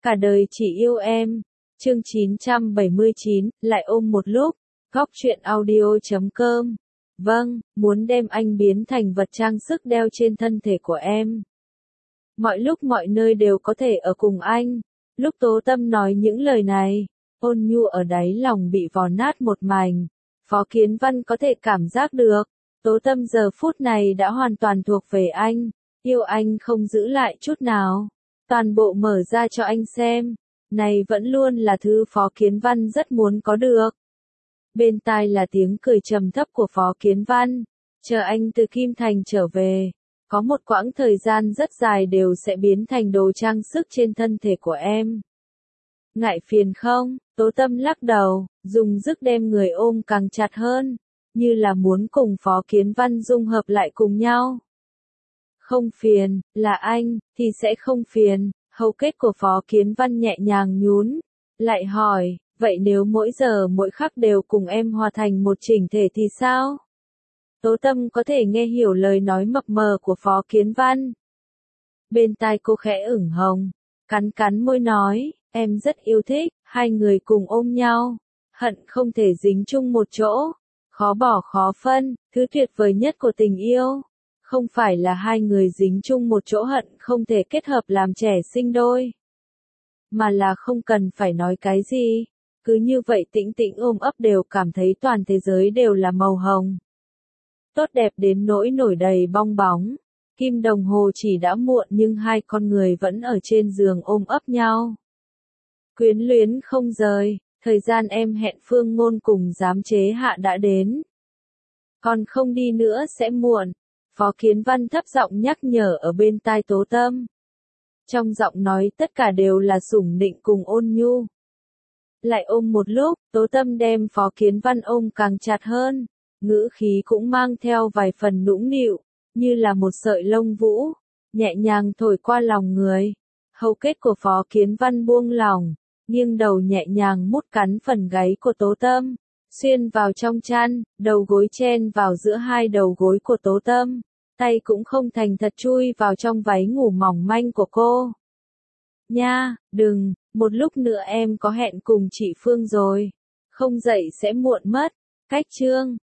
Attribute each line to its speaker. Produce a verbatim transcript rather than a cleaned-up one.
Speaker 1: Cả đời chỉ yêu em. Chương chín trăm bảy mươi chín, lại ôm một lúc. Góc truyện audio chấm com. Vâng, muốn đem anh biến thành vật trang sức đeo trên thân thể của em. Mọi lúc mọi nơi đều có thể ở cùng anh. Lúc Tố Tâm nói những lời này, Ôn Nhu ở đáy lòng bị vò nát một mảnh. Phó Kiến Văn có thể cảm giác được, Tố Tâm giờ phút này đã hoàn toàn thuộc về anh, yêu anh không giữ lại chút nào, toàn bộ mở ra cho anh xem. Này vẫn luôn là thứ Phó Kiến Văn rất muốn có được. Bên tai là tiếng cười trầm thấp của Phó Kiến Văn, chờ anh từ Kim Thành trở về, có một quãng thời gian rất dài đều sẽ biến thành đồ trang sức trên thân thể của em. Ngại phiền không? Tố Tâm lắc đầu, dùng sức đem người ôm càng chặt hơn, như là muốn cùng Phó Kiến Văn dung hợp lại cùng nhau. Không phiền, là anh, thì sẽ không phiền. Hầu kết của Phó Kiến Văn nhẹ nhàng nhún, lại hỏi, vậy nếu mỗi giờ mỗi khắc đều cùng em hòa thành một chỉnh thể thì sao? Tố Tâm có thể nghe hiểu lời nói mập mờ của Phó Kiến Văn. Bên tai cô khẽ ửng hồng, cắn cắn môi nói, em rất yêu thích, hai người cùng ôm nhau, hận không thể dính chung một chỗ, khó bỏ khó phân, thứ tuyệt vời nhất của tình yêu. Không phải là hai người dính chung một chỗ hận không thể kết hợp làm trẻ sinh đôi. Mà là không cần phải nói cái gì. Cứ như vậy tĩnh tĩnh ôm ấp đều cảm thấy toàn thế giới đều là màu hồng. Tốt đẹp đến nỗi nổi đầy bong bóng. Kim đồng hồ chỉ đã muộn nhưng hai con người vẫn ở trên giường ôm ấp nhau. Quyến luyến không rời, thời gian em hẹn Phương Ngôn cùng giám chế hạ đã đến. Còn không đi nữa sẽ muộn. Phó Kiến Văn thấp giọng nhắc nhở ở bên tai Tố Tâm. Trong giọng nói tất cả đều là sủng nịnh cùng ôn nhu. Lại ôm một lúc, Tố Tâm đem Phó Kiến Văn ôm càng chặt hơn, ngữ khí cũng mang theo vài phần nũng nịu, như là một sợi lông vũ, nhẹ nhàng thổi qua lòng người. Hầu kết của Phó Kiến Văn buông lỏng, nghiêng đầu nhẹ nhàng mút cắn phần gáy của Tố Tâm. Xuyên vào trong chăn, đầu gối chen vào giữa hai đầu gối của Tố Tâm, tay cũng không thành thật chui vào trong váy ngủ mỏng manh của cô. Nha, đừng, một lúc nữa em có hẹn cùng chị Phương rồi, không dậy sẽ muộn mất. Cách chương